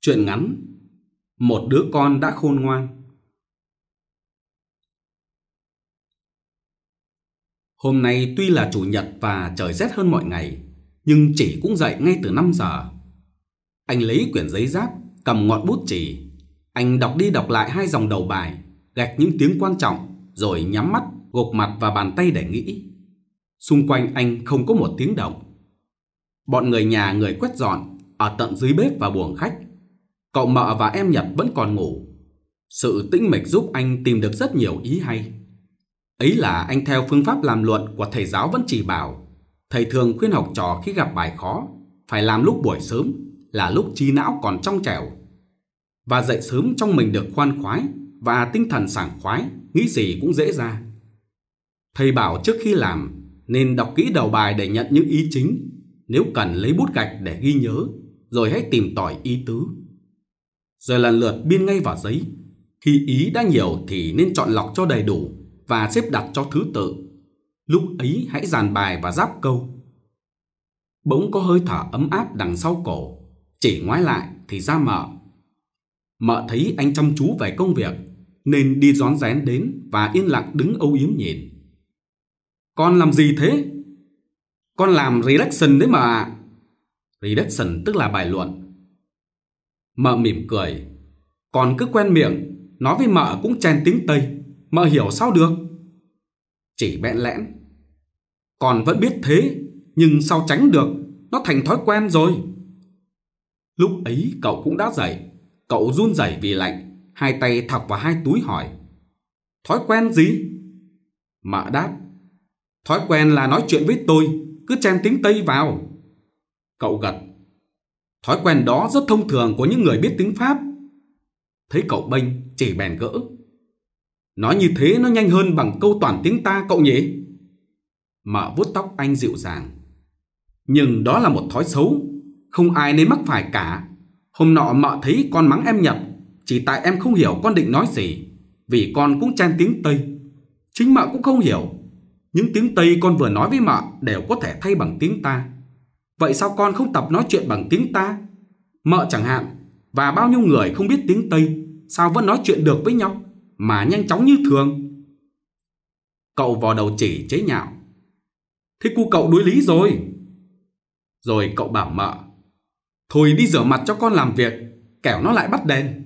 Truyện ngắn Một đứa con đã khôn ngoan. Hôm nay tuy là chủ nhật và trời rét hơn mọi ngày, nhưng Chỉ cũng dậy ngay từ 5 giờ. Anh lấy quyển giấy giáp, cầm ngọn bút chì. Anh đọc đi đọc lại 2 dòng đầu bài, gạch những tiếng quan trọng, rồi nhắm mắt, gục mặt vào bàn tay để nghĩ. Xung quanh anh không có một tiếng động. Bọn người nhà người quét dọn ở tận dưới bếp và buồng khách. Cậu Mợ và em Nhật vẫn còn ngủ. Sự tĩnh mịch giúp anh tìm được rất nhiều ý hay. Ấy là anh theo phương pháp làm luận của thầy giáo vẫn chỉ bảo. Thầy thường khuyên học trò khi gặp bài khó phải làm lúc buổi sớm, là lúc trí não còn trong trẻo. Và dậy sớm trong mình được khoan khoái và tinh thần sảng khoái, nghĩ gì cũng dễ ra. Thầy bảo trước khi làm nên đọc kỹ đầu bài để nhận những ý chính. Nếu cần lấy bút gạch để ghi nhớ, rồi hãy tìm tòi ý tứ. Rồi lần lượt biên ngay vào giấy. Khi ý đã nhiều thì nên chọn lọc cho đầy đủ và xếp đặt cho thứ tự. Lúc ấy hãy dàn bài và giáp câu. Bỗng có hơi thở ấm áp đằng sau cổ. Chỉ ngoái lại thì ra Mợ. Mợ thấy anh chăm chú về công việc nên đi rón rén đến và yên lặng đứng âu yếm nhìn. Con làm gì thế? Con làm redaction đấy mà. Redaction tức là bài luận. Mợ mỉm cười. Con cứ quen miệng, nói với Mợ cũng chen tiếng Tây, Mợ hiểu sao được? Chỉ bẽn lẽn. Con vẫn biết thế, nhưng sao tránh được, nó thành thói quen rồi. Lúc ấy cậu cũng đã dậy. Cậu run rẩy vì lạnh, 2 tay thọc vào 2 túi hỏi. Thói quen gì? Mợ đáp. Thói quen là nói chuyện với tôi, cứ chen tiếng Tây vào. Cậu gật. Thói quen đó rất thông thường của những người biết tiếng Pháp. Thấy cậu bênh, Chỉ bèn gỡ. Nói như thế nó nhanh hơn bằng câu toàn tiếng ta cậu nhỉ? Mợ vuốt tóc anh dịu dàng. Nhưng đó là một thói xấu, không ai nên mắc phải cả. Hôm nọ Mợ thấy con mắng em Nhật chỉ tại em không hiểu con định nói gì, vì con cũng chen tiếng Tây. Chính Mợ cũng không hiểu. Những tiếng Tây con vừa nói với Mợ đều có thể thay bằng tiếng ta. Vậy sao con không tập nói chuyện bằng tiếng ta? Mợ chẳng hạn, và bao nhiêu người không biết tiếng Tây, sao vẫn nói chuyện được với nhau, mà nhanh chóng như thường. Cậu vò đầu Chỉ chế nhạo. Thế cu cậu đối lý rồi. Rồi cậu bảo Mợ. Thôi đi rửa mặt cho con làm việc, kẻo nó lại bắt đèn.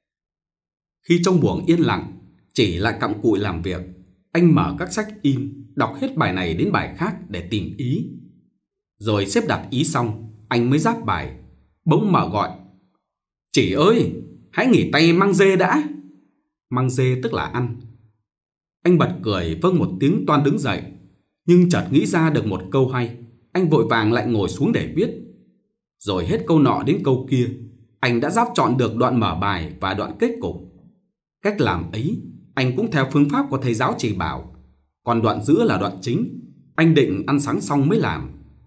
Khi trong buồng yên lặng, Chỉ lại cặm cụi làm việc. Anh mở các sách in, đọc hết bài này đến bài khác để tìm ý. Rồi xếp đặt ý xong, anh mới giáp bài. Bỗng Mợ gọi. Chỉ ơi, hãy nghỉ tay mang dê đã. Mang dê tức là ăn. Anh bật cười vâng một tiếng toan đứng dậy. Nhưng chợt nghĩ ra được một câu hay. Anh vội vàng lại ngồi xuống để viết. Rồi hết câu nọ đến câu kia, anh đã giáp chọn được đoạn mở bài và đoạn kết cục. Cách làm ấy anh cũng theo phương pháp của thầy giáo chỉ bảo. Còn đoạn giữa là đoạn chính, anh định ăn sáng xong mới làm.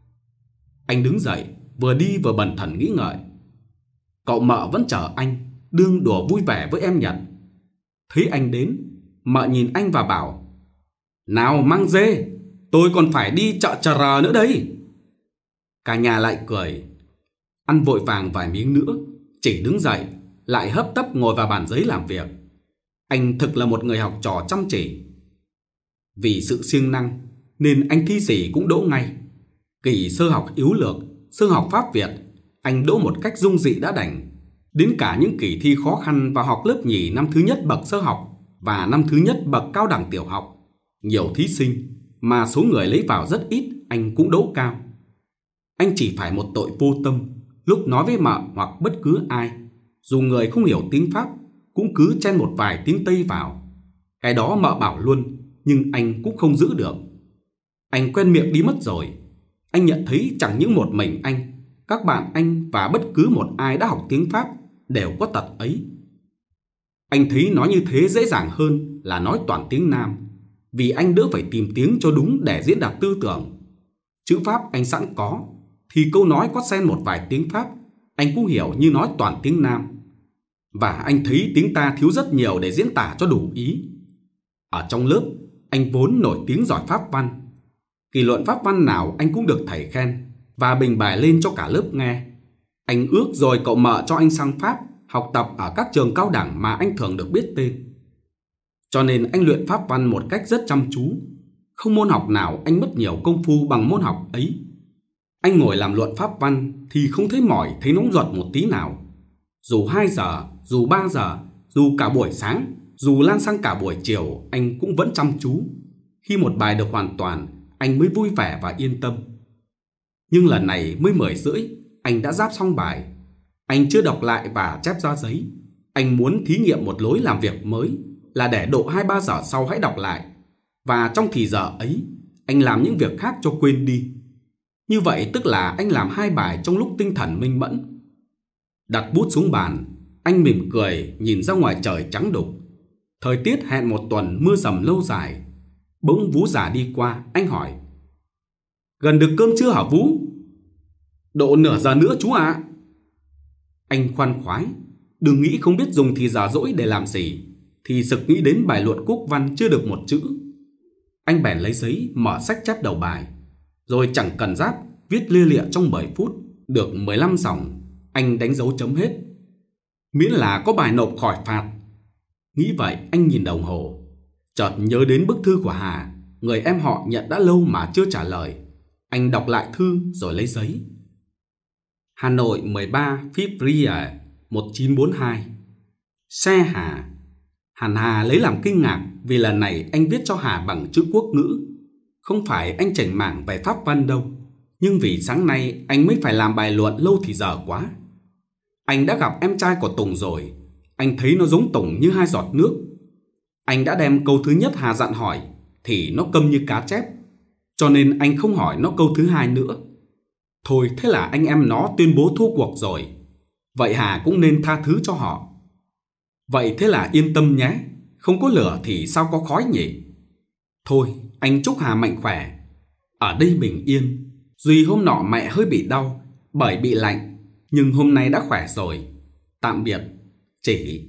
Anh đứng dậy, vừa đi vừa bần thần nghĩ ngợi. Cậu Mợ vẫn chờ anh, đương đùa vui vẻ với em Nhật. Thấy anh đến, Mợ nhìn anh và bảo. Nào mang dê, tôi còn phải đi chợ Chợ Rờ nữa đây. Cả nhà lại cười. Ăn vội vàng vài miếng nữa, Chỉ đứng dậy, lại hấp tấp ngồi vào bàn giấy làm việc. Anh thực là một người học trò chăm chỉ. Vì sự siêng năng nên anh thi gì cũng đỗ ngay. Kỳ sơ học yếu lược, sơ học Pháp Việt, anh đỗ một cách dung dị đã đành. Đến cả những kỳ thi khó khăn vào học lớp nhì năm thứ nhất bậc sơ học và năm thứ nhất bậc cao đẳng tiểu học, nhiều thí sinh mà số người lấy vào rất ít, anh cũng đỗ cao. Anh chỉ phải một tội vô tâm, lúc nói với Mợ hoặc bất cứ ai, dù người không hiểu tiếng Pháp, cũng cứ chen một vài tiếng Tây vào. Cái đó Mợ bảo luôn, nhưng anh cũng không giữ được. Anh quen miệng đi mất rồi. Anh nhận thấy chẳng những một mình anh, các bạn anh và bất cứ một ai đã học tiếng Pháp đều có tật ấy. Anh thấy nói như thế dễ dàng hơn là nói toàn tiếng Nam, vì anh đỡ phải tìm tiếng cho đúng để diễn đạt tư tưởng. Chữ Pháp anh sẵn có, thì câu nói có xen một vài tiếng Pháp anh cũng hiểu như nói toàn tiếng Nam. Và anh thấy tiếng ta thiếu rất nhiều để diễn tả cho đủ ý. Ở trong lớp, anh vốn nổi tiếng giỏi Pháp văn. Kỳ luận Pháp văn nào anh cũng được thầy khen và bình bài lên cho cả lớp nghe. Anh ước rồi cậu mợ cho anh sang Pháp học tập ở các trường cao đẳng mà anh thường được biết tên. Cho nên anh luyện pháp văn một cách rất chăm chú. Không môn học nào anh mất nhiều công phu bằng môn học ấy. Anh ngồi làm luận pháp văn thì không thấy mỏi, thấy nóng ruột một tí nào. Dù 2 giờ, dù 3 giờ, dù cả buổi sáng, dù lan sang cả buổi chiều, anh cũng vẫn chăm chú. Khi một bài được hoàn toàn, anh mới vui vẻ và yên tâm. Nhưng lần này mới 10:30, anh đã ráp xong bài. Anh chưa đọc lại và chép ra giấy. Anh muốn thí nghiệm một lối làm việc mới, là để độ 2-3 giờ sau hãy đọc lại. Và trong thì giờ ấy, anh làm những việc khác cho quên đi. Như vậy tức là anh làm 2 bài trong lúc tinh thần minh mẫn. Đặt bút xuống bàn, anh mỉm cười nhìn ra ngoài trời trắng đục. Thời tiết hẹn một tuần mưa dầm lâu dài. Bỗng Vú già đi qua, anh hỏi: "Gần được cơm chưa hả Vú?" "Độ nửa giờ nữa chú ạ." Anh khoan khoái, đừng nghĩ không biết dùng thì giờ rỗi để làm gì, thì sực nghĩ đến bài luận quốc văn chưa được một chữ. Anh bèn lấy giấy mở sách chép đầu bài, rồi chẳng cần giáp viết lia lịa trong 10 phút, được 15 dòng, anh đánh dấu chấm hết. Miễn là có bài nộp khỏi phạt. Nghĩ vậy anh nhìn đồng hồ, chợt nhớ đến bức thư của Hà, người em họ nhận đã lâu mà chưa trả lời. Anh đọc lại thư rồi lấy giấy. Hà Nội 13 February 1942. Xe Hà. Hẳn Hà lấy làm kinh ngạc vì lần này anh viết cho Hà bằng chữ quốc ngữ. Không phải anh chảnh mảng về pháp văn đâu, nhưng vì sáng nay anh mới phải làm bài luận lâu thì giờ quá. Anh đã gặp em trai của Tùng rồi. Anh thấy nó giống Tùng như 2 giọt nước. Anh đã đem câu thứ nhất Hà dặn hỏi thì nó câm như cá chép, cho nên anh không hỏi nó câu thứ 2 nữa. Thôi thế là anh em nó tuyên bố thua cuộc rồi. Vậy Hà cũng nên tha thứ cho họ. Vậy thế là yên tâm nhé. Không có lửa thì sao có khói nhỉ? Thôi anh chúc Hà mạnh khỏe. Ở đây bình yên. Duy hôm nọ mẹ hơi bị đau bởi bị lạnh, nhưng hôm nay đã khỏe rồi. Tạm biệt. Chỉ.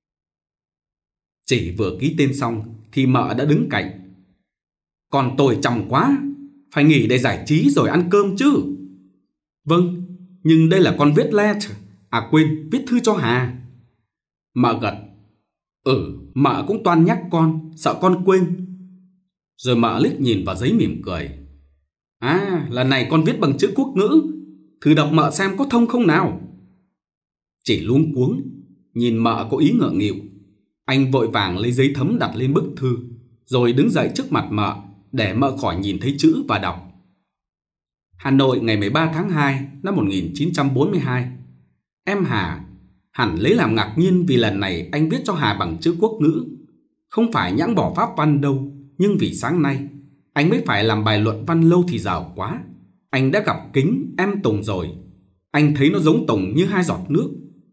Chỉ vừa ký tên xong thì mợ đã đứng cạnh. Còn tôi chằm quá, phải nghỉ để giải trí rồi ăn cơm chứ. Vâng, nhưng đây là con viết letter. À quên, viết thư cho Hà. Mợ gật. Mợ cũng toan nhắc con, sợ con quên. Rồi mợ liếc nhìn vào giấy mỉm cười. À, lần này con viết bằng chữ quốc ngữ. Thử đọc mợ xem có thông không nào. Chỉ luống cuống, nhìn mợ có ý ngượng nghịu. Anh vội vàng lấy giấy thấm đặt lên bức thư, rồi đứng dậy trước mặt mợ để mợ khỏi nhìn thấy chữ và đọc. Hà Nội ngày 13 tháng 2 năm 1942. Em Hà. Hẳn lấy làm ngạc nhiên vì lần này anh viết cho Hà bằng chữ quốc ngữ. Không phải nhãng bỏ pháp văn đâu, nhưng vì sáng nay anh mới phải làm bài luận văn lâu thì giờ quá. Anh đã gặp Kính, em Tùng rồi. Anh thấy nó giống Tùng như 2 giọt nước.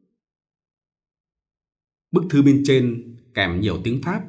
Bức thư bên trên kèm nhiều tiếng Pháp.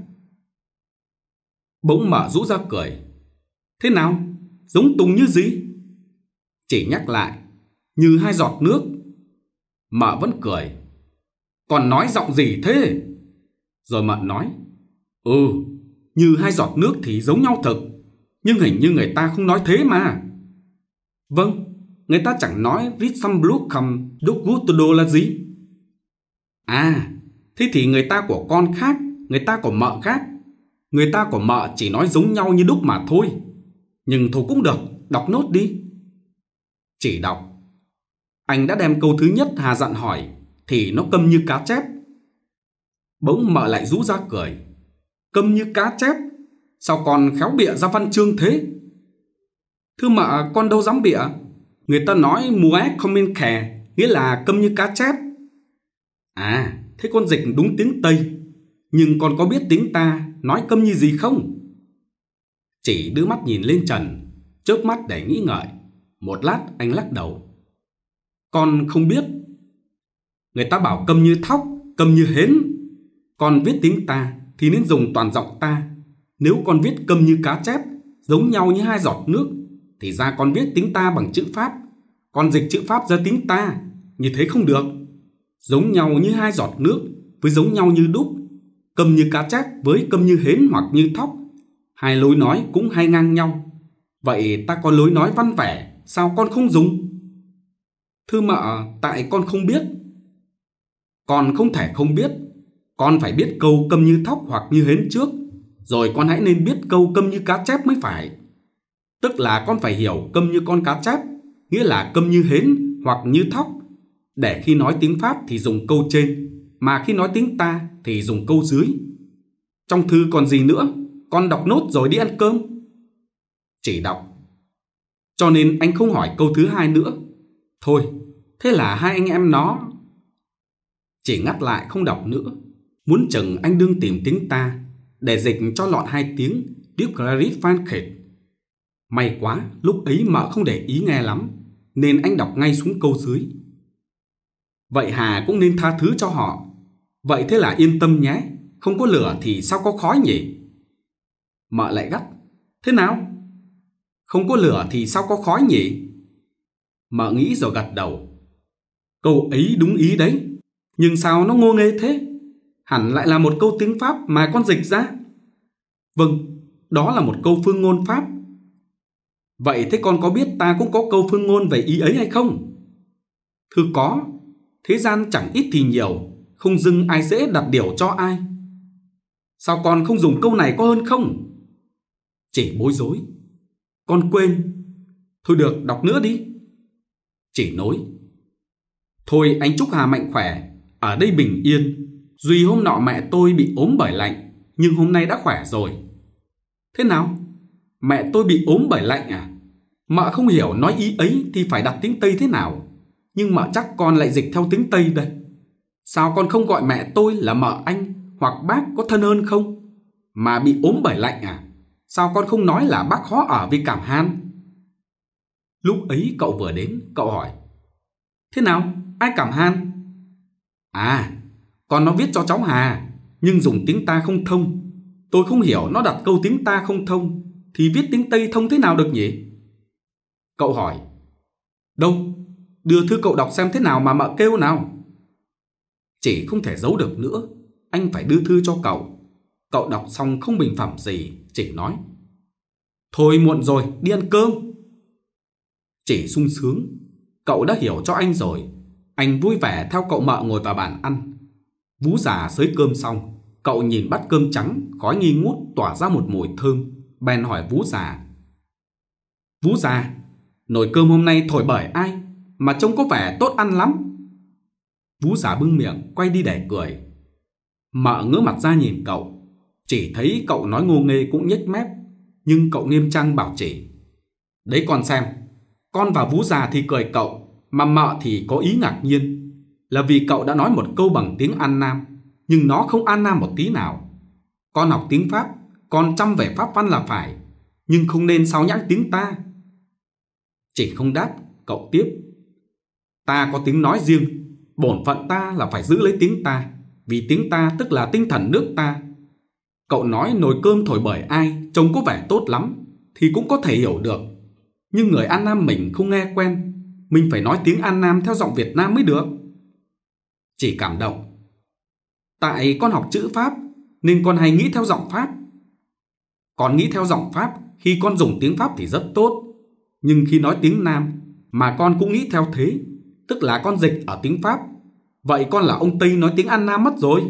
Bỗng mợ rũ ra cười. Thế nào? Giống Tùng như gì? Chỉ nhắc lại. Như 2 giọt nước. Mợ vẫn cười. Còn nói giọng gì thế? Rồi mợ nói. Như 2 giọt nước thì giống nhau thật, nhưng hình như người ta không nói thế mà. Vâng, người ta chẳng nói read some blue come do good to do là gì. À, thế thì người ta của con khác, người ta của mợ khác. Người ta của mợ chỉ nói giống nhau như đúc mà thôi. Nhưng thôi cũng được, đọc nốt đi. Chỉ đọc. Anh đã đem câu thứ nhất Hà dặn hỏi thì nó câm như cá chép. Bỗng mợ lại rũ ra cười. Câm như cá chép? Sao con khéo bịa ra văn chương thế? Thưa mợ, con đâu dám bịa. Người ta nói muet comment khè, nghĩa là câm như cá chép. À, thế con dịch đúng tiếng Tây. Nhưng con có biết tiếng ta nói câm như gì không? Chỉ đưa mắt nhìn lên trần, chớp mắt để nghĩ ngợi. Một lát anh lắc đầu. Con không biết. Người ta bảo câm như thóc, câm như hến. Con viết tiếng ta thì nên dùng toàn giọng ta. Nếu con viết câm như cá chép, giống nhau như 2 giọt nước, thì ra con viết tiếng ta bằng chữ Pháp. Con dịch chữ Pháp ra tiếng ta, như thế không được. Giống nhau như 2 giọt nước với giống nhau như đúc. Câm như cá chép với câm như hến hoặc như thóc. 2 lối nói cũng hay ngang nhau. Vậy ta có lối nói văn vẻ, sao con không dùng? Thưa mợ, tại con không biết. Con không thể không biết. Con phải biết câu câm như thóc hoặc như hến trước, rồi con hãy nên biết câu câm như cá chép mới phải. Tức là con phải hiểu câm như con cá chép, nghĩa là câm như hến hoặc như thóc, để khi nói tiếng Pháp thì dùng câu trên, mà khi nói tiếng ta thì dùng câu dưới. Trong thư còn gì nữa? Con đọc nốt rồi đi ăn cơm. Chỉ đọc. Cho nên anh không hỏi câu thứ hai nữa. Thôi, thế là hai anh em nó... Chỉ ngắt lại không đọc nữa. Muốn chừng anh đương tìm tiếng ta để dịch cho lọt hai tiếng Điếc Clarit Phan Khệt. May quá, lúc ấy mợ không để ý nghe lắm, nên anh đọc ngay xuống câu dưới. Vậy Hà cũng nên tha thứ cho họ. Vậy thế là yên tâm nhé, không có lửa thì sao có khói nhỉ? Mợ lại gắt. Thế nào? Không có lửa thì sao có khói nhỉ? Mợ nghĩ rồi gật đầu. Câu ấy đúng ý đấy, nhưng sao nó ngô nghê thế? Hẳn lại là một câu tiếng Pháp mà con dịch ra. Vâng, đó là một câu phương ngôn Pháp. Vậy thế con có biết ta cũng có câu phương ngôn về ý ấy hay không? Thưa có, thế gian chẳng ít thì nhiều, không dưng ai dễ đặt điều cho ai. Sao con không dùng câu này có hơn không? Chỉ bối rối. Con quên. Thôi được, đọc nữa đi. Chỉ nối. Thôi anh chúc Hà mạnh khỏe, ở đây bình yên. Duy hôm nọ mẹ tôi bị ốm bởi lạnh, nhưng hôm nay đã khỏe rồi. Thế nào? Mẹ tôi bị ốm bởi lạnh à? Mợ không hiểu nói ý ấy thì phải đặt tiếng Tây thế nào. Nhưng mợ chắc con lại dịch theo tiếng Tây đây. Sao con không gọi mẹ tôi là mợ anh hoặc bác có thân hơn không? Mà bị ốm bởi lạnh à? Sao con không nói là bác khó ở vì cảm han? Lúc ấy cậu vừa đến, cậu hỏi. Thế nào? Ai cảm han? À, con nó viết cho cháu Hà, nhưng dùng tiếng ta không thông. Tôi không hiểu nó đặt câu tiếng ta không thông thì viết tiếng Tây thông thế nào được nhỉ? Cậu hỏi. Đâu? Đưa thư cậu đọc xem thế nào mà mợ kêu nào. Chỉ không thể giấu được nữa, anh phải đưa thư cho cậu. Cậu đọc xong không bình phẩm gì, chỉ nói. Thôi muộn rồi, đi ăn cơm. Chỉ sung sướng, cậu đã hiểu cho anh rồi. Anh vui vẻ theo cậu mợ ngồi vào bàn ăn. Vú già xới cơm xong, cậu nhìn bát cơm trắng, khói nghi ngút tỏa ra một mùi thơm, bèn hỏi vú già. Vú già, nồi cơm hôm nay thổi bởi ai mà trông có vẻ tốt ăn lắm? Vú già bưng miệng quay đi để cười. Mợ ngước mặt ra nhìn cậu, chỉ thấy cậu nói ngô nghê cũng nhếch mép, nhưng cậu nghiêm trang bảo Chỉ. Đấy con xem, con và vú già thì cười cậu, mà mợ thì có ý ngạc nhiên, là vì cậu đã nói một câu bằng tiếng An Nam, nhưng nó không An Nam một tí nào. Con học tiếng Pháp, con chăm về Pháp văn là phải, nhưng không nên sao nhãng tiếng ta. Chỉ không đáp, cậu tiếp. Ta có tiếng nói riêng, bổn phận ta là phải giữ lấy tiếng ta, vì tiếng ta tức là tinh thần nước ta. Cậu nói nồi cơm thổi bởi ai trông có vẻ tốt lắm thì cũng có thể hiểu được, nhưng người An Nam mình không nghe quen, mình phải nói tiếng An Nam theo giọng Việt Nam mới được. Chỉ cảm động. Tại con học chữ Pháp nên con hay nghĩ theo giọng Pháp. Con nghĩ theo giọng Pháp khi con dùng tiếng Pháp thì rất tốt, nhưng khi nói tiếng Nam mà con cũng nghĩ theo thế, tức là con dịch ở tiếng Pháp. Vậy con là ông Tây nói tiếng An Nam mất rồi.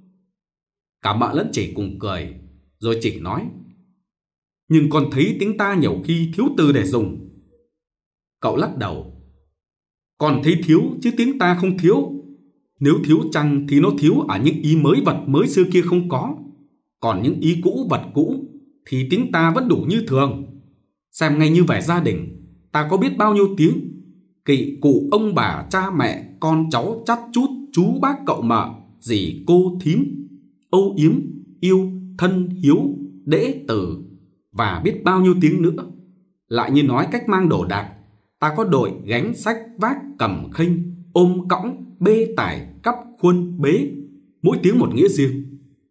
Cả mợ lẫn Chỉ cùng cười, rồi Chỉ nói. Nhưng con thấy tiếng ta nhiều khi thiếu từ để dùng. Cậu lắc đầu. Con thấy thiếu chứ tiếng ta không thiếu. Nếu thiếu chăng thì nó thiếu ở những ý mới vật mới xưa kia không có. Còn những ý cũ vật cũ thì tiếng ta vẫn đủ như thường. Xem ngay như vẻ gia đình, ta có biết bao nhiêu tiếng. Kỵ cụ ông bà cha mẹ con cháu chắt chút chú bác cậu mợ dì cô thím, âu yếm yêu thân hiếu đễ tử, và biết bao nhiêu tiếng nữa. Lại như nói cách mang đồ đạc, ta có đội gánh sách vác cầm khênh ôm cõng bê tải cắp khuôn bế, mỗi tiếng một nghĩa riêng.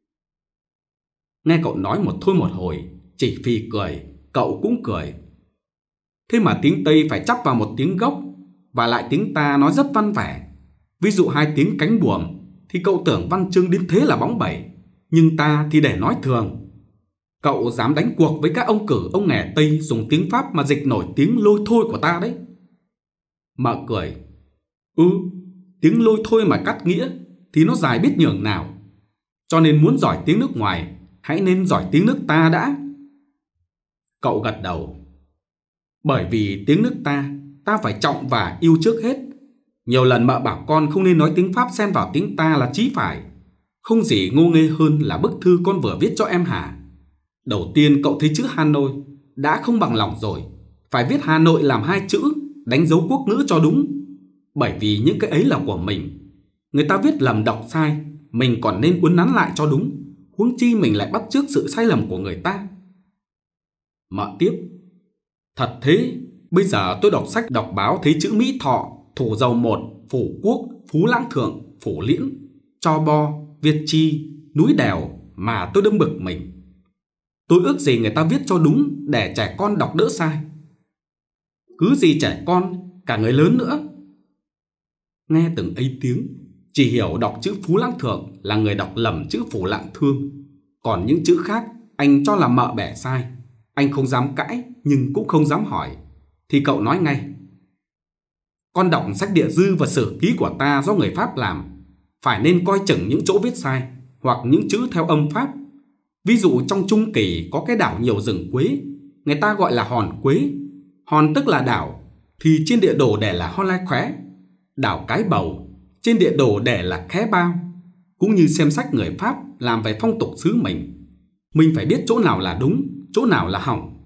Nghe cậu nói một thôi một hồi, Chỉ phì cười, cậu cũng cười. Thế mà tiếng Tây phải chắp vào một tiếng gốc, và lại tiếng ta nói rất văn vẻ. Ví dụ hai tiếng cánh buồm thì cậu tưởng văn chương đến thế là bóng bẩy, nhưng ta thì để nói thường. Cậu dám đánh cuộc với các ông cử ông nghè Tây dùng tiếng Pháp mà dịch nổi tiếng lôi thôi của ta đấy. Mợ cười. Ừ, tiếng lôi thôi mà cắt nghĩa thì nó dài biết nhường nào. Cho nên muốn giỏi tiếng nước ngoài, hãy nên giỏi tiếng nước ta đã. Cậu gật đầu. Bởi vì tiếng nước ta phải trọng và yêu trước hết. Nhiều lần mợ bảo con không nên nói tiếng Pháp xen vào tiếng ta là chí phải. Không gì ngô nghê hơn là bức thư con vừa viết cho em hả? Đầu tiên cậu thấy chữ Hà Nội đã không bằng lòng rồi. Phải viết Hà Nội làm 2 chữ, đánh dấu quốc ngữ cho đúng. Bởi vì những cái ấy là của mình. Người ta viết lầm đọc sai, mình còn nên uốn nắn lại cho đúng. Huống chi mình lại bắt chước sự sai lầm của người ta. Mợ tiếp. Thật thế, bây giờ tôi đọc sách đọc báo thấy chữ Mỹ Thọ, Thủ Dầu Một, Phủ Quốc, Phú Lãng Thượng, Phủ Liễn, Cho Bo, Việt Chi, Núi Đèo mà tôi đâm bực mình. Tôi ước gì người ta viết cho đúng để trẻ con đọc đỡ sai. Cứ gì trẻ con, cả người lớn nữa. Nghe từng ấy tiếng, chỉ hiểu đọc chữ Phú Lãng Thượng là người đọc lầm chữ Phủ Lạng Thương. Còn những chữ khác anh cho là mợ bẻ sai. Anh không dám cãi nhưng cũng không dám hỏi. Thì cậu nói ngay. Con đọc sách địa dư và sử ký của ta do người Pháp làm, phải nên coi chừng những chỗ viết sai hoặc những chữ theo âm Pháp. Ví dụ trong Trung Kỳ có cái đảo nhiều rừng quế, người ta gọi là hòn quế. Hòn tức là đảo, thì trên địa đồ để là Hòn Lai Khóe. Đảo Cái Bầu, trên địa đồ để là Khé Bao. Cũng như xem sách người Pháp làm về phong tục xứ mình phải biết chỗ nào là đúng, chỗ nào là hỏng.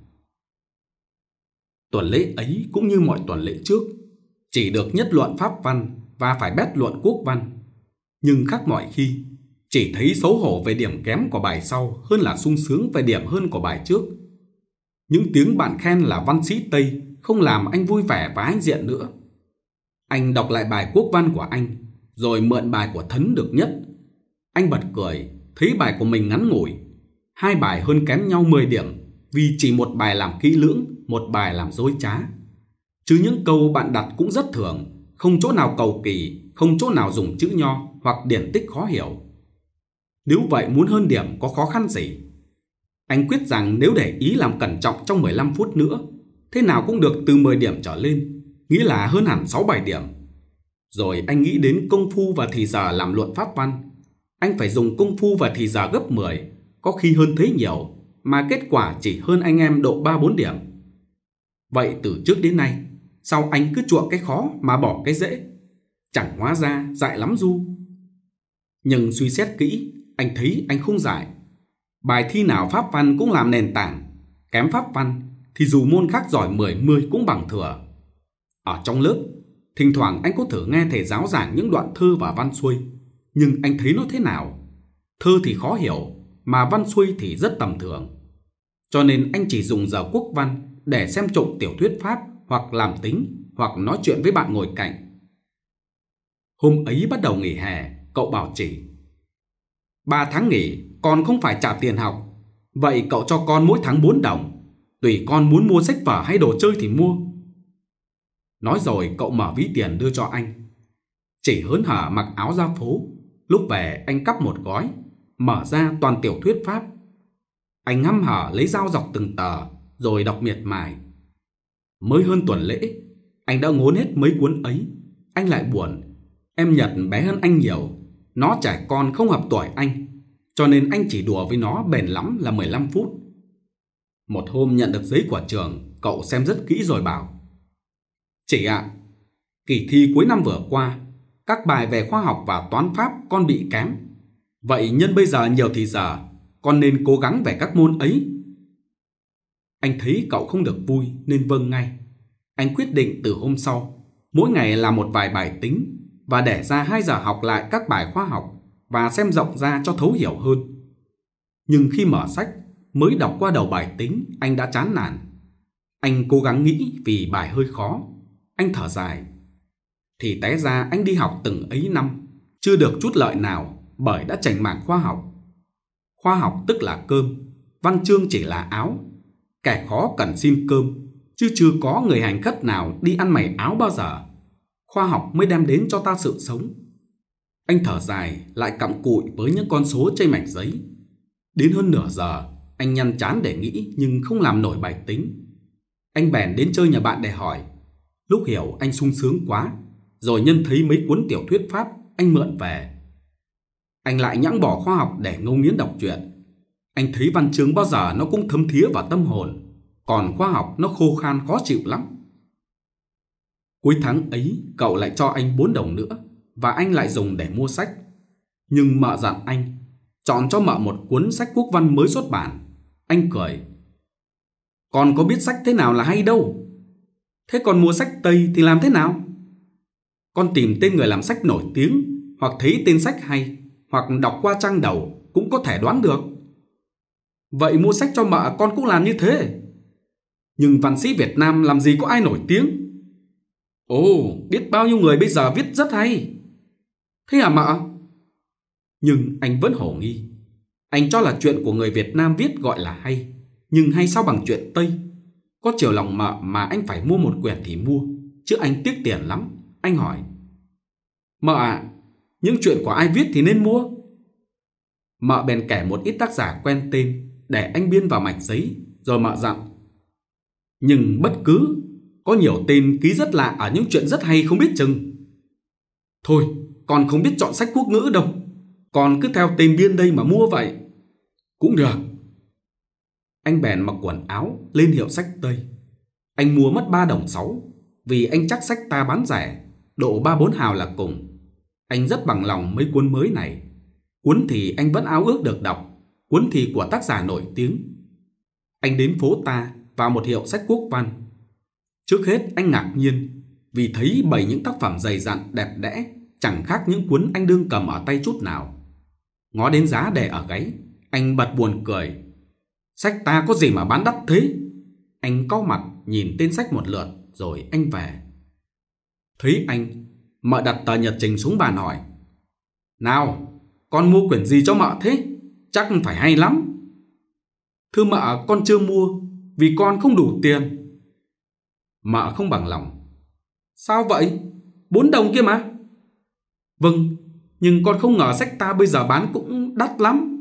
Tuần lễ ấy cũng như mọi tuần lễ trước, chỉ được nhất luận Pháp văn và phải bét luận Quốc văn. Nhưng khác mọi khi, chỉ thấy xấu hổ về điểm kém của bài sau hơn là sung sướng về điểm hơn của bài trước. Những tiếng bạn khen là văn sĩ Tây không làm anh vui vẻ và hãnh diện nữa. Anh đọc lại bài Quốc văn của anh, rồi mượn bài của Thấn được nhất. Anh bật cười, thấy bài của mình ngắn ngủi. 2 bài hơn kém nhau 10 điểm, vì chỉ một bài làm kỹ lưỡng, một bài làm dối trá. Chứ những câu bạn đặt cũng rất thường, không chỗ nào cầu kỳ, không chỗ nào dùng chữ nho hoặc điển tích khó hiểu. Nếu vậy muốn hơn điểm có khó khăn gì? Anh quyết rằng nếu để ý làm cẩn trọng trong 15 phút nữa, thế nào cũng được từ 10 điểm trở lên, nghĩa là hơn hẳn 6-7 điểm. Rồi anh nghĩ đến công phu và thì giờ làm luận Pháp văn. Anh phải dùng công phu và thì giờ gấp 10, có khi hơn thế nhiều, mà kết quả chỉ hơn anh em độ 3-4 điểm. Vậy từ trước đến nay, sao anh cứ chuộng cái khó mà bỏ cái dễ? Chẳng hóa ra dại lắm ru. Nhưng suy xét kỹ, anh thấy anh không dại. Bài thi nào Pháp văn cũng làm nền tảng. Kém Pháp văn thì dù môn khác giỏi 10 cũng bằng thừa. Ở trong lớp, thỉnh thoảng anh có thử nghe thầy giáo giảng những đoạn thơ và văn xuôi. Nhưng anh thấy nó thế nào? Thơ thì khó hiểu, mà văn xuôi thì rất tầm thường. Cho nên anh chỉ dùng giờ Quốc văn để xem trộm tiểu thuyết Pháp, hoặc làm tính, hoặc nói chuyện với bạn ngồi cạnh. Hôm ấy bắt đầu nghỉ hè, cậu bảo Chỉ: 3 tháng nghỉ, con không phải trả tiền học. Vậy cậu cho con mỗi tháng 4 đồng. Tùy con muốn mua sách vở hay đồ chơi thì mua. Nói rồi cậu mở ví tiền đưa cho anh. Chỉ hớn hở mặc áo ra phố. Lúc về anh cắp một gói, mở ra toàn tiểu thuyết Pháp. Anh hăm hở lấy dao dọc từng tờ, rồi đọc miệt mài. Mới hơn tuần lễ, anh đã ngốn hết mấy cuốn ấy. Anh lại buồn. Em Nhật bé hơn anh nhiều. Nó trẻ con không hợp tuổi anh, cho nên anh chỉ đùa với nó bền lắm là 15 phút. Một hôm nhận được giấy của trường, cậu xem rất kỹ rồi bảo: Chị ạ, kỳ thi cuối năm vừa qua, các bài về khoa học và toán Pháp con bị kém. Vậy nhân bây giờ nhiều thì giờ, con nên cố gắng về các môn ấy. Anh thấy cậu không được vui nên vâng ngay. Anh quyết định từ hôm sau, mỗi ngày làm một vài bài tính và để ra 2 giờ học lại các bài khoa học và xem rộng ra cho thấu hiểu hơn. Nhưng khi mở sách, mới đọc qua đầu bài tính, anh đã chán nản. Anh cố gắng nghĩ vì bài hơi khó. Anh thở dài. Thì té ra anh đi học từng ấy năm, chưa được chút lợi nào bởi đã chành mảng khoa học. Khoa học tức là cơm, văn chương chỉ là áo. Kẻ khó cần xin cơm, chứ chưa có người hành khất nào đi ăn mày áo bao giờ. Khoa học mới đem đến cho ta sự sống. Anh thở dài lại cặm cụi với những con số trên mảnh giấy. Đến hơn nửa giờ, anh nhăn chán để nghĩ nhưng không làm nổi bài tính. Anh bèn đến chơi nhà bạn để hỏi. Lúc hiểu anh sung sướng quá. rồi nhân thấy mấy cuốn tiểu thuyết Pháp anh mượn về. Anh lại nhãng bỏ khoa học để ngấu nghiến đọc truyện. Anh thấy văn chương bao giờ nó cũng thấm thía vào tâm hồn, còn khoa học nó khô khan khó chịu lắm. Cuối tháng ấy, cậu lại cho anh 4 đồng nữa, và anh lại dùng để mua sách. Nhưng mợ dặn anh chọn cho mợ một cuốn sách quốc văn mới xuất bản. Anh cười: "Con có biết sách thế nào là hay đâu. Thế còn mua sách Tây thì làm thế nào? Con tìm tên người làm sách nổi tiếng, hoặc thấy tên sách hay, hoặc đọc qua trang đầu cũng có thể đoán được. Vậy mua sách cho mợ con cũng làm như thế. Nhưng văn sĩ Việt Nam làm gì có ai nổi tiếng. Ồ, biết bao nhiêu người bây giờ viết rất hay. Thế à mợ?" Nhưng anh vẫn hổ nghi. Anh cho là chuyện của người Việt Nam viết gọi là hay, nhưng hay sao bằng chuyện Tây. Có chiều lòng mợ mà anh phải mua một quyển thì mua, chứ anh tiếc tiền lắm. Anh hỏi: "Mợ ạ, những chuyện của ai viết thì nên mua?" Mợ bèn kể một ít tác giả quen tên để anh biên vào mạch giấy, rồi mợ dặn: "Nhưng bất cứ, có nhiều tên ký rất lạ ở những chuyện rất hay không biết chừng. Thôi, con không biết chọn sách quốc ngữ đâu, con cứ theo tên biên đây mà mua vậy." "Cũng được." Anh bèn mặc quần áo lên hiệu sách Tây. Anh mua mất 3 đồng 6, vì anh chắc sách ta bán rẻ, độ 3-4 hào là cùng. Anh rất bằng lòng mấy cuốn mới này. Cuốn thì anh vẫn ao ước được đọc, cuốn thì của tác giả nổi tiếng. Anh đến phố ta vào một hiệu sách quốc văn. Trước hết anh ngạc nhiên vì thấy bày những tác phẩm dày dặn đẹp đẽ, chẳng khác những cuốn anh đương cầm ở tay chút nào. Ngó đến giá để ở gáy, anh bật buồn cười. Sách ta có gì mà bán đắt thế? Anh cau mặt nhìn tên sách một lượt, rồi anh về. Thấy anh, mợ đặt tờ nhật trình xuống bàn hỏi: "Nào, con mua quyển gì cho mợ thế? Chắc phải hay lắm." "Thưa mợ, con chưa mua, vì con không đủ tiền." Mợ không bằng lòng. "Sao vậy? 4 đồng kia mà." "Vâng, nhưng con không ngờ sách ta bây giờ bán cũng đắt lắm."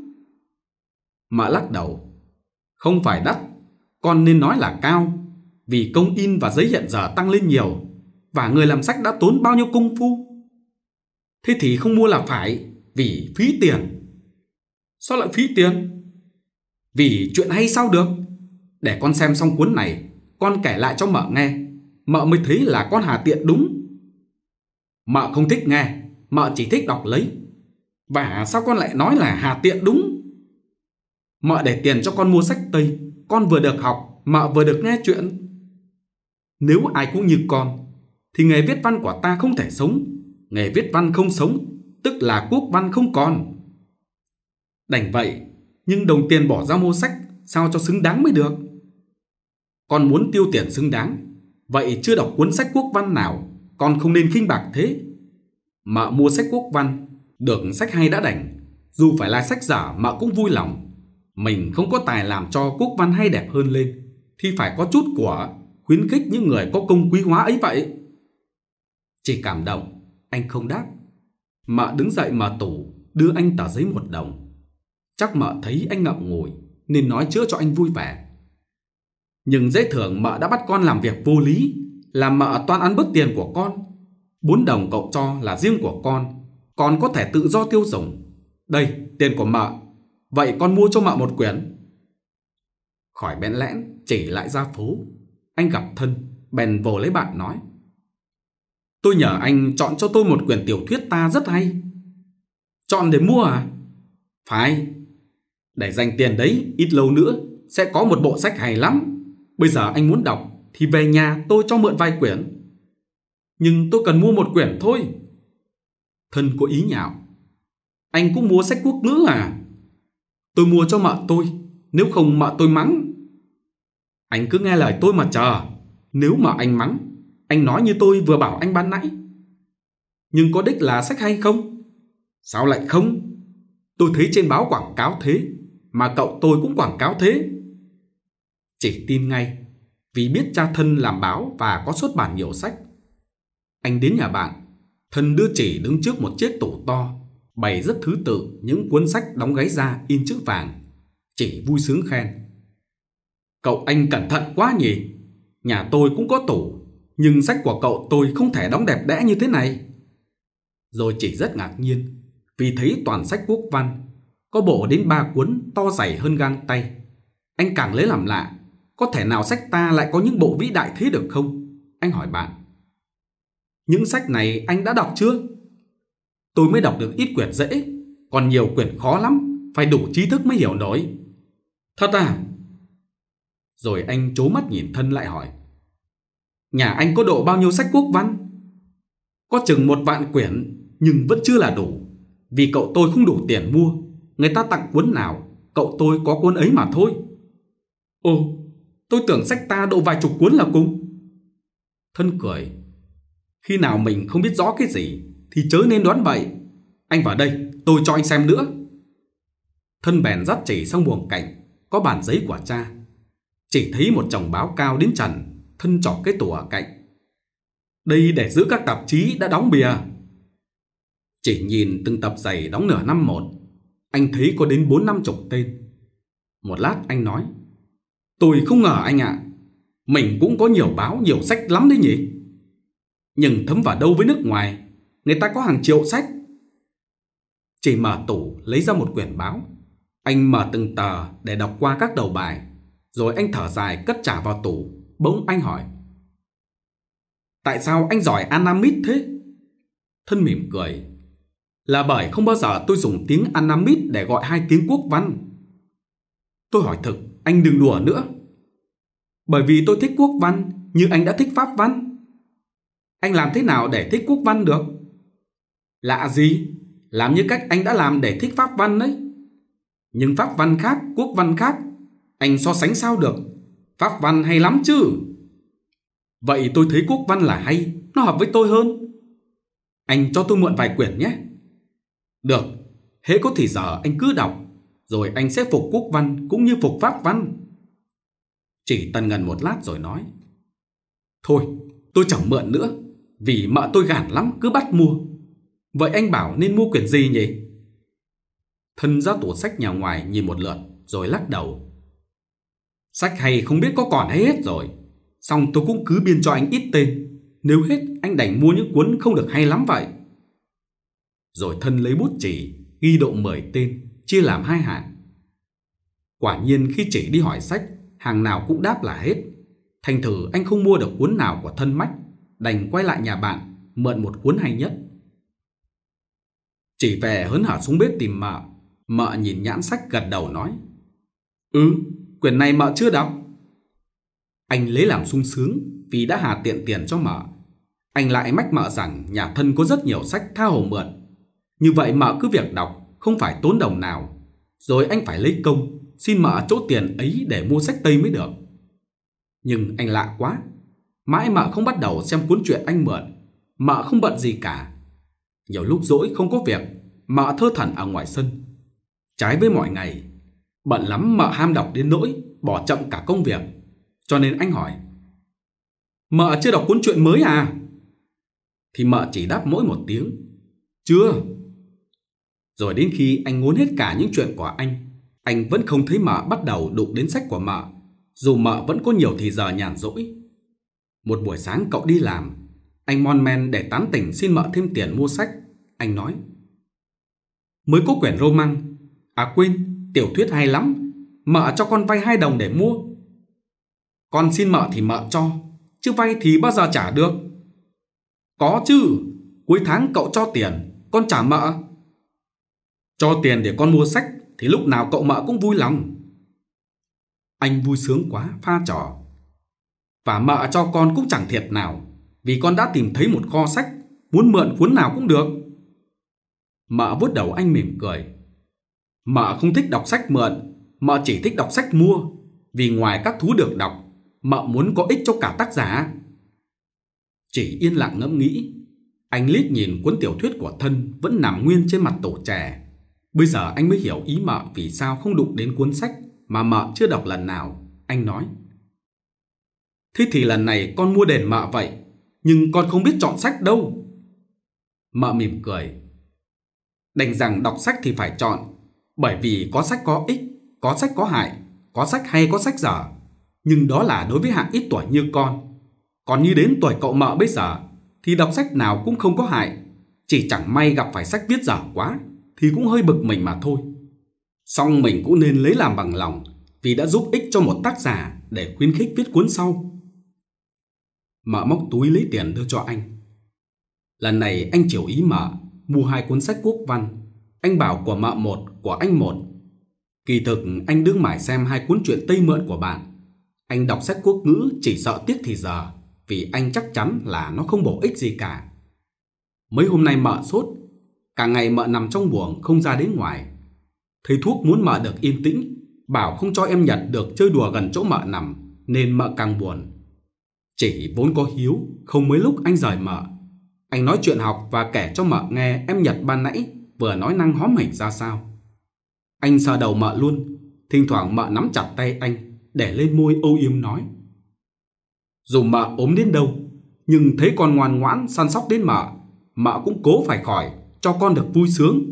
Mợ lắc đầu. "Không phải đắt, con nên nói là cao, vì công in và giấy hiện giờ tăng lên nhiều, và người làm sách đã tốn bao nhiêu công phu. Thế thì không mua là phải, vì phí tiền." "Sao lại phí tiền?" "Vì chuyện hay sao được. Để con xem xong cuốn này, con kể lại cho mợ nghe, mợ mới thấy là con hà tiện đúng." "Mợ không thích nghe, mợ chỉ thích đọc lấy. Và sao con lại nói là hà tiện đúng?" "Mợ để tiền cho con mua sách Tây, con vừa được học, mợ vừa được nghe chuyện. Nếu ai cũng như con, thì nghề viết văn của ta không thể sống. Nghề viết văn không sống, tức là quốc văn không còn. Đành vậy, nhưng đồng tiền bỏ ra mua sách sao cho xứng đáng mới được. Con muốn tiêu tiền xứng đáng, vậy chưa đọc cuốn sách quốc văn nào, con không nên khinh bạc thế. Mợ mua sách quốc văn, được sách hay đã đành, dù phải là sách giả mợ cũng vui lòng. Mình không có tài làm cho quốc văn hay đẹp hơn lên, thì phải có chút của khuyến khích những người có công quý hóa ấy vậy." Chỉ cảm động, anh không đáp. Mợ đứng dậy mở tủ, đưa anh tờ giấy 1 đồng. Chắc mợ thấy anh ngậm ngùi nên nói chữa cho anh vui vẻ. Nhưng dễ thường mợ đã bắt con làm việc vô lý, làm mợ toan ăn bớt tiền của con. 4 đồng cậu cho là riêng của con có thể tự do tiêu dùng. Đây, tiền của mợ, vậy con mua cho mợ một quyển." Khỏi bẽn lẽn chỉ lại ra phố. Anh gặp Thân, bèn vồ lấy bạn nói: "Tôi nhờ anh chọn cho tôi một quyển tiểu thuyết ta rất hay." "Chọn để mua à?" "Phải. Để dành tiền đấy, ít lâu nữa sẽ có một bộ sách hay lắm. Bây giờ anh muốn đọc thì về nhà tôi cho mượn vài quyển." "Nhưng tôi cần mua một quyển thôi." Thân có ý nhạo: "Anh cũng mua sách quốc ngữ à?" "Tôi mua cho mợ tôi, nếu không mợ tôi mắng." "Anh cứ nghe lời tôi mà chờ. Nếu mà anh mắng, anh nói như tôi vừa bảo anh ban nãy." "Nhưng có đích là sách hay không?" "Sao lại không? Tôi thấy trên báo quảng cáo thế, mà cậu tôi cũng quảng cáo thế." Chỉ tin ngay, vì biết cha Thân làm báo và có xuất bản nhiều sách. Anh đến nhà bạn. Thân đưa chỉ đứng trước một chiếc tủ to, bày rất thứ tự những cuốn sách đóng gáy da in chữ vàng. Chỉ vui sướng khen: "Cậu anh cẩn thận quá nhỉ. Nhà tôi cũng có tủ, nhưng sách của cậu tôi không thể đóng đẹp đẽ như thế này. Rồi chỉ rất ngạc nhiên vì thấy toàn sách quốc văn, có bộ đến 3 cuốn to dày hơn gang tay. Anh càng lấy làm lạ, có thể nào sách ta lại có những bộ vĩ đại thế được không? Anh hỏi bạn. Những sách này anh đã đọc chưa? Tôi mới đọc được ít quyển dễ, còn nhiều quyển khó lắm, phải đủ trí thức mới hiểu nổi. Thật à? Rồi anh trố mắt nhìn Thân lại hỏi. Nhà anh có độ bao nhiêu sách quốc văn? Có chừng 1 vạn quyển, nhưng vẫn chưa là đủ. Vì cậu tôi không đủ tiền mua, người ta tặng cuốn nào, cậu tôi có cuốn ấy mà thôi. Ồ, tôi tưởng sách ta độ vài chục cuốn là cùng. Thân cười. Khi nào mình không biết rõ cái gì thì chớ nên đoán bậy. Anh vào đây, tôi cho anh xem nữa. Thân bèn dắt Chỉ sang buồng cạnh, có bản giấy của cha. Chỉ thấy một chồng báo cao đến trần. Thân chọc cái tủ ở cạnh. Đây để giữ các tạp chí đã đóng bìa. Chỉ nhìn từng tập dày đóng nửa năm một, anh thấy có đến 40-50 tên. Một lát anh nói. Tôi không ngờ anh ạ. Mình cũng có nhiều báo, nhiều sách lắm đấy nhỉ. Nhưng thấm vào đâu với nước ngoài, người ta có hàng triệu sách. Chỉ mở tủ lấy ra một quyển báo. Anh mở từng tờ để đọc qua các đầu bài. Rồi anh thở dài cất trả vào tủ. Bỗng anh hỏi. Tại sao anh giỏi Annamite thế? Thân mỉm cười. Là bởi không bao giờ tôi dùng tiếng Annamite để gọi 2 tiếng quốc văn. Tôi hỏi thực, anh đừng đùa nữa. Bởi vì tôi thích quốc văn như anh đã thích pháp văn. Anh làm thế nào để thích quốc văn được? Lạ gì? Làm như cách anh đã làm để thích pháp văn đấy. Nhưng pháp văn khác, quốc văn khác. Anh so sánh sao được? Pháp văn hay lắm chứ. Vậy tôi thấy quốc văn là hay, nó hợp với tôi hơn. Anh cho tôi mượn vài quyển nhé. Được, hễ có thì giờ anh cứ đọc, rồi anh sẽ phục quốc văn cũng như phục pháp văn. Chỉ tần ngần một lát rồi nói. Thôi, tôi chẳng mượn nữa, vì mợ tôi gàn lắm cứ bắt mua. Vậy anh bảo nên mua quyển gì nhỉ? Thân ra tủ sách nhà ngoài nhìn một lượt, rồi lắc đầu. Sách hay không biết có còn hay hết rồi. Xong tôi cũng cứ biên cho anh ít tên. Nếu hết anh đành mua những cuốn không được hay lắm vậy. Rồi Thân lấy bút chỉ ghi độ 10 tên, chia làm 2 hạng. Quả nhiên khi Chỉ đi hỏi sách, hàng nào cũng đáp là hết. Thành thử anh không mua được cuốn nào của Thân mách, đành quay lại nhà bạn mượn một cuốn hay nhất. Chỉ về hớn hở xuống bếp tìm mợ. Mợ nhìn nhãn sách gật đầu nói. Quyển này mợ chưa đọc. Anh lấy làm sung sướng vì đã hà tiện tiền cho mợ. Anh lại mách mợ rằng nhà Thân có rất nhiều sách tha hồ mượn. Như vậy mợ cứ việc đọc, không phải tốn đồng nào. Rồi anh phải lấy công xin mợ chỗ tiền ấy để mua sách Tây mới được. Nhưng anh lạ quá. Mãi mợ không bắt đầu xem cuốn truyện anh mượn. Mợ không bận gì cả. Nhiều lúc rỗi không có việc, mợ thơ thẩn ở ngoài sân. Trái với mọi ngày, bận lắm mợ ham đọc đến nỗi bỏ chậm cả công việc. Cho nên anh hỏi. Mợ chưa đọc cuốn truyện mới à? Thì mợ chỉ đáp mỗi một tiếng. Chưa. Rồi đến khi anh ngốn hết cả những chuyện của anh vẫn không thấy mợ bắt đầu đụng đến sách của mợ, dù mợ vẫn có nhiều thì giờ nhàn rỗi. Một buổi sáng cậu đi làm, anh mon men để tán tỉnh xin mợ thêm tiền mua sách. Anh nói. Mới có quyển roman. À quên, tiểu thuyết hay lắm. Mợ cho con vay 2 đồng để mua. Con xin mợ thì mợ cho, chứ vay thì bao giờ trả được? Có chứ, cuối tháng cậu cho tiền, con trả mợ. Cho tiền để con mua sách thì lúc nào cậu mợ cũng vui lòng. Anh vui sướng quá, pha trò. Và mợ cho con cũng chẳng thiệt nào, vì con đã tìm thấy một kho sách, muốn mượn cuốn nào cũng được. Mợ vuốt đầu anh mỉm cười. Mợ không thích đọc sách mượn, mợ chỉ thích đọc sách mua. Vì ngoài các thú được đọc, mợ muốn có ích cho cả tác giả. Chỉ yên lặng ngẫm nghĩ. Anh liếc nhìn cuốn tiểu thuyết của Thân vẫn nằm nguyên trên mặt tủ chè. Bây giờ anh mới hiểu ý mợ vì sao không đụng đến cuốn sách mà mợ chưa đọc lần nào. Anh nói. Thế thì lần này con mua đền mợ vậy, nhưng con không biết chọn sách đâu. Mợ mỉm cười. Đành rằng đọc sách thì phải chọn, bởi vì có sách có ích, có sách có hại, có sách hay có sách dở. Nhưng đó là đối với hạng ít tuổi như con. Còn như đến tuổi cậu Mợ bây giờ thì đọc sách nào cũng không có hại. Chỉ chẳng may gặp phải sách viết dở quá thì cũng hơi bực mình mà thôi. Song mình cũng nên lấy làm bằng lòng, vì đã giúp ích cho một tác giả để khuyến khích viết cuốn sau. Mợ móc túi lấy tiền đưa cho anh. Lần này anh chiều ý Mợ mua 2 cuốn sách quốc văn. Anh bảo của Mợ một, của anh một. Kỳ thực anh đương mải xem 2 cuốn truyện Tây mượn của bạn. Anh đọc sách quốc ngữ chỉ sợ tiếc thì giờ, vì anh chắc chắn là nó không bổ ích gì cả. Mấy hôm nay Mợ sốt, cả ngày Mợ nằm trong buồng không ra đến ngoài. Thầy thuốc muốn Mợ được yên tĩnh, bảo không cho em Nhật được chơi đùa gần chỗ Mợ nằm, nên Mợ càng buồn. Chỉ vốn có hiếu, không mấy lúc anh rời Mợ. Anh nói chuyện học và kể cho Mợ nghe em Nhật ban nãy vừa nói năng hóm hỉnh ra sao. Anh sờ đầu Mợ luôn. Thỉnh thoảng Mợ nắm chặt tay anh, để lên môi âu yếm nói: dù Mợ ốm đến đâu, nhưng thấy con ngoan ngoãn săn sóc đến Mợ cũng cố phải khỏi, cho con được vui sướng.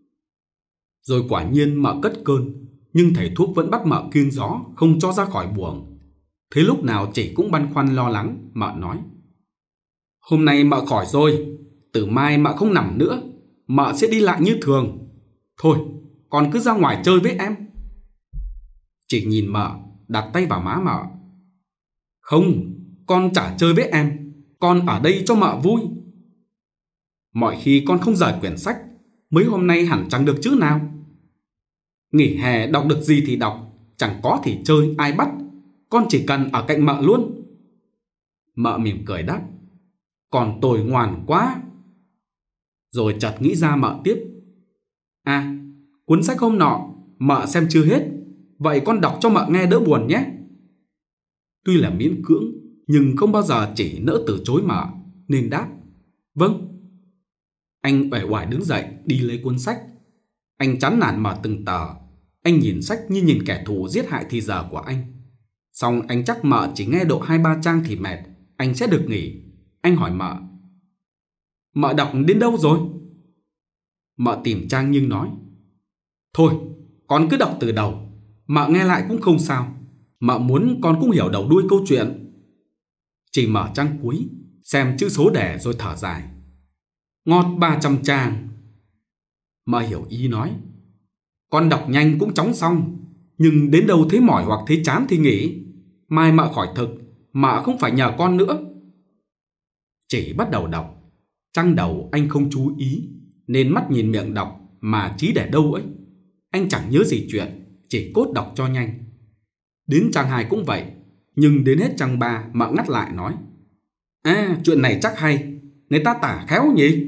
Rồi quả nhiên Mợ cất cơn, nhưng thầy thuốc vẫn bắt Mợ kiêng gió, không cho ra khỏi buồng. Thế lúc nào chị cũng băn khoăn lo lắng. Mợ nói: hôm nay Mợ khỏi rồi, từ mai Mợ không nằm nữa, Mợ sẽ đi lại như thường. Thôi, con cứ ra ngoài chơi với em. Chị nhìn Mợ, đặt tay vào má Mợ. Không, con chả chơi với em, con ở đây cho Mợ vui. Mọi khi con không rời quyển sách, mấy hôm nay hẳn chẳng được chữ nào. Nghỉ hè đọc được gì thì đọc, chẳng có thì chơi, ai bắt. Con chỉ cần ở cạnh Mợ luôn. Mợ mỉm cười đáp: còn tôi ngoan quá. Rồi chợt nghĩ ra Mợ tiếp: à, cuốn sách hôm nọ Mợ xem chưa hết, vậy con đọc cho Mợ nghe đỡ buồn nhé. Tuy là miễn cưỡng, nhưng không bao giờ chỉ nỡ từ chối Mợ, nên đáp: vâng. Anh uể oải đứng dậy đi lấy cuốn sách. Anh chán nản mở từng tờ. Anh nhìn sách như nhìn kẻ thù giết hại thì giờ của anh. Xong anh chắc Mợ chỉ nghe độ 2-3 trang thì mệt, anh sẽ được nghỉ. Anh hỏi Mợ: Mợ đọc đến đâu rồi? Mợ tìm trang nhưng nói: thôi, con cứ đọc từ đầu, Mợ nghe lại cũng không sao. Mợ muốn con cũng hiểu đầu đuôi câu chuyện. Chỉ mở trang cuối, xem chữ số đề rồi thở dài: ngọt 300 trang. Mợ hiểu ý nói: con đọc nhanh cũng chóng xong, nhưng đến đâu thấy mỏi hoặc thấy chán thì nghỉ. Mai Mợ khỏi thực, Mợ không phải nhờ con nữa. Chỉ bắt đầu đọc. Trang đầu anh không chú ý, nên mắt nhìn miệng đọc mà trí để đâu ấy. Anh chẳng nhớ gì chuyện, chỉ cốt đọc cho nhanh. Đến trang 2 cũng vậy, nhưng đến hết trang 3 Mợ ngắt lại nói: à, chuyện này chắc hay, người ta tả khéo nhỉ.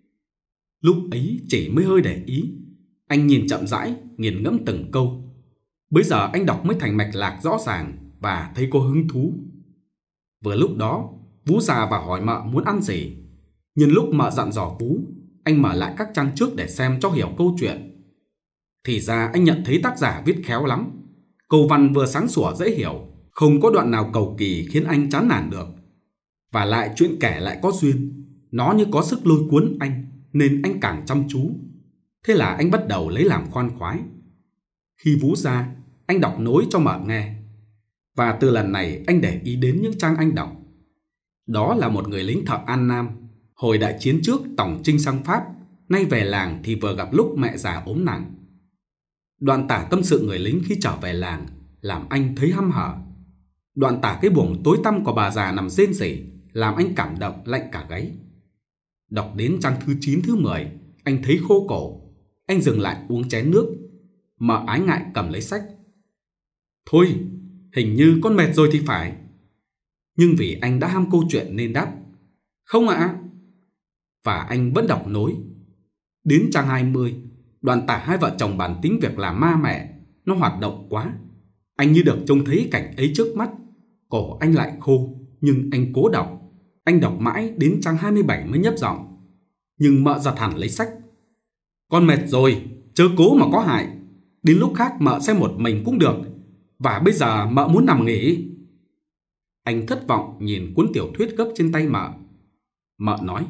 Lúc ấy chỉ mới hơi để ý. Anh nhìn chậm rãi, nghiền ngẫm từng câu. Bây giờ anh đọc mới thành mạch lạc rõ ràng và thấy có hứng thú. Vừa lúc đó Vú già vào hỏi Mợ muốn ăn gì. Nhân lúc Mợ dặn dò Vú, anh mở lại các trang trước để xem cho hiểu câu chuyện. Thì ra anh nhận thấy tác giả viết khéo lắm. Câu văn vừa sáng sủa dễ hiểu, không có đoạn nào cầu kỳ khiến anh chán nản được. Và lại chuyện kể lại có duyên, nó như có sức lôi cuốn anh, nên anh càng chăm chú. Thế là anh bắt đầu lấy làm khoan khoái. Khi Vú ra, anh đọc nối cho Mợ nghe. Và từ lần này anh để ý đến những trang anh đọc. Đó là một người lính thợ An Nam, hồi đại chiến trước tòng chinh sang Pháp, nay về làng thì vừa gặp lúc mẹ già ốm nặng. Đoạn tả tâm sự người lính khi trở về làng làm anh thấy hăm hở. Đoạn tả cái buồng tối tăm của bà già nằm rên rỉ làm anh cảm động lạnh cả gáy. Đọc đến trang thứ 9 thứ 10, anh thấy khô cổ. Anh dừng lại uống chén nước. Mợ ái ngại cầm lấy sách: thôi, hình như con mệt rồi thì phải. Nhưng vì anh đã ham câu chuyện nên đáp: không ạ. Và anh vẫn đọc nối. Đến trang 20, đoạn tả hai vợ chồng bàn tính việc làm ma mẹ. Nó hoạt động quá. Anh như được trông thấy cảnh ấy trước mắt. Cổ anh lại khô, nhưng anh cố đọc. Anh đọc mãi đến trang 27 mới nhấp giọng. Nhưng Mợ giật hẳn lấy sách: con mệt rồi, chớ cố mà có hại. Đến lúc khác Mợ xem một mình cũng được. Và bây giờ Mợ muốn nằm nghỉ. Anh thất vọng nhìn cuốn tiểu thuyết gấp trên tay Mợ. Mợ nói: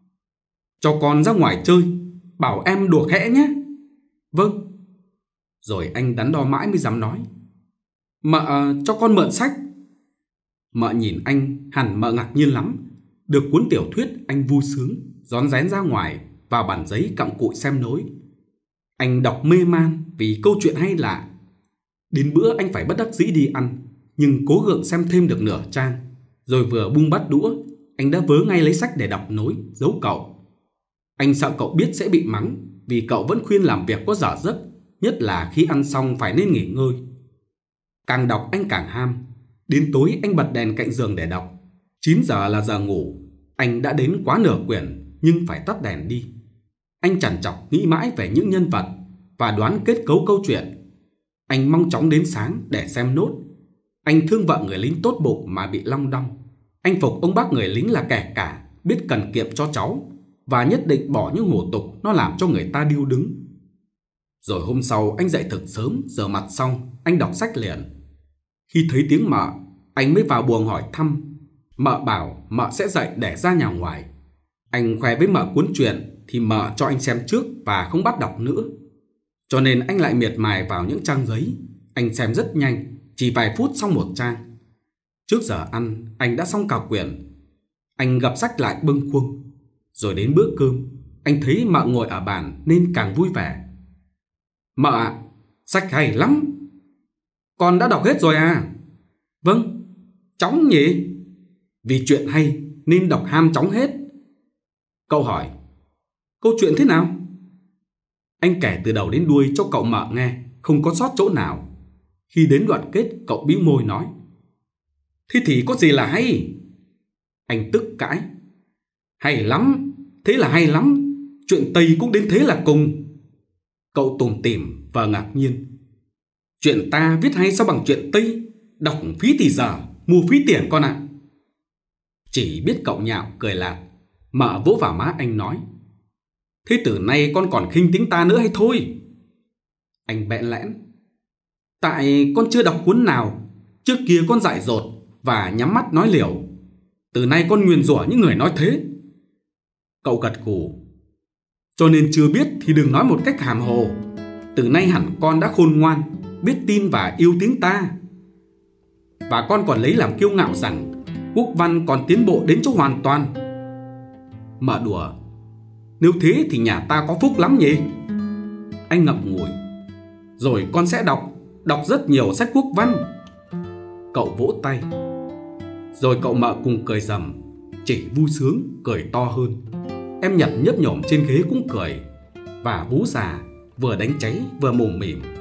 cho con ra ngoài chơi, bảo em đùa khẽ nhé. Vâng. Rồi anh đắn đo mãi mới dám nói: Mợ cho con mượn sách. Mợ nhìn anh, hẳn mợ ngạc nhiên lắm. Được cuốn tiểu thuyết, anh vui sướng, rón rén ra ngoài, vào bàn giấy cặm cụi xem nối. Anh đọc mê man vì câu chuyện hay lạ. Đến bữa anh phải bất đắc dĩ đi ăn, nhưng cố gượng xem thêm được nửa trang. Rồi vừa bung bát đũa, anh đã vớ ngay lấy sách để đọc nối, giấu cậu. Anh sợ cậu biết sẽ bị mắng, vì cậu vẫn khuyên làm việc có dở giấc, nhất là khi ăn xong phải nên nghỉ ngơi. Càng đọc anh càng ham. Đến tối anh bật đèn cạnh giường để đọc. 9 giờ là giờ ngủ. Anh đã đến quá nửa quyển, nhưng phải tắt đèn đi. Anh trằn trọc nghĩ mãi về những nhân vật và đoán kết cấu câu chuyện. Anh mong chóng đến sáng để xem nốt. Anh thương vợ người lính tốt bụng mà bị long đong. Anh phục ông bác người lính là kẻ cả, biết cần kiệm cho cháu, và nhất định bỏ những hủ tục nó làm cho người ta điêu đứng. Rồi hôm sau anh dậy thật sớm, rửa mặt xong, anh đọc sách liền. Khi thấy tiếng mợ, anh mới vào buồng hỏi thăm. Mợ bảo mợ sẽ dậy để ra nhà ngoài. Anh khoe với mợ cuốn truyện thì mợ cho anh xem trước và không bắt đọc nữa. Cho nên anh lại miệt mài vào những trang giấy. Anh xem rất nhanh, chỉ vài phút xong một trang. Trước giờ ăn, anh đã xong cả quyển. Anh gập sách lại bâng khuâng. Rồi đến bữa cơm, anh thấy mợ ngồi ở bàn nên càng vui vẻ. Mợ ạ, sách hay lắm. Con đã đọc hết rồi à? Vâng, chóng nhỉ? Vì chuyện hay nên đọc ham chóng hết. Cậu hỏi, câu chuyện thế nào? Anh kể từ đầu đến đuôi cho cậu mợ nghe, không có sót chỗ nào. Khi đến đoạn kết, cậu bĩu môi nói, thế thì có gì là hay? Anh tức cãi, hay lắm, thế là hay lắm. Chuyện Tây cũng đến thế là cùng. Cậu tủm tỉm và ngạc nhiên, chuyện ta viết hay sao bằng chuyện Tây? Đọc phí thì giờ, mua phí tiền con ạ. Chỉ biết cậu nhạo cười lạt. Mợ vỗ vào má anh nói, thế từ nay con còn khinh tiếng ta nữa hay thôi? Anh bẽn lẽn, tại con chưa đọc cuốn nào. Trước kia con dại dột và nhắm mắt nói liều. Từ nay con nguyền rủa những người nói thế. Cậu gật gù, cho nên chưa biết thì đừng nói một cách hàm hồ. Từ nay hẳn con đã khôn ngoan, biết tin và yêu tiếng ta. Và con còn lấy làm kiêu ngạo rằng quốc văn còn tiến bộ đến chỗ hoàn toàn. Mợ đùa, nếu thế thì nhà ta có phúc lắm nhỉ? Anh ngậm ngùi, rồi con sẽ đọc rất nhiều sách quốc văn. Cậu vỗ tay. Rồi cậu mợ cùng cười rầm. Chỉ vui sướng cười to hơn. Em Nhật nhấp nhổm trên ghế cũng cười. Và Vú già vừa đánh cháy vừa mồm mỉm.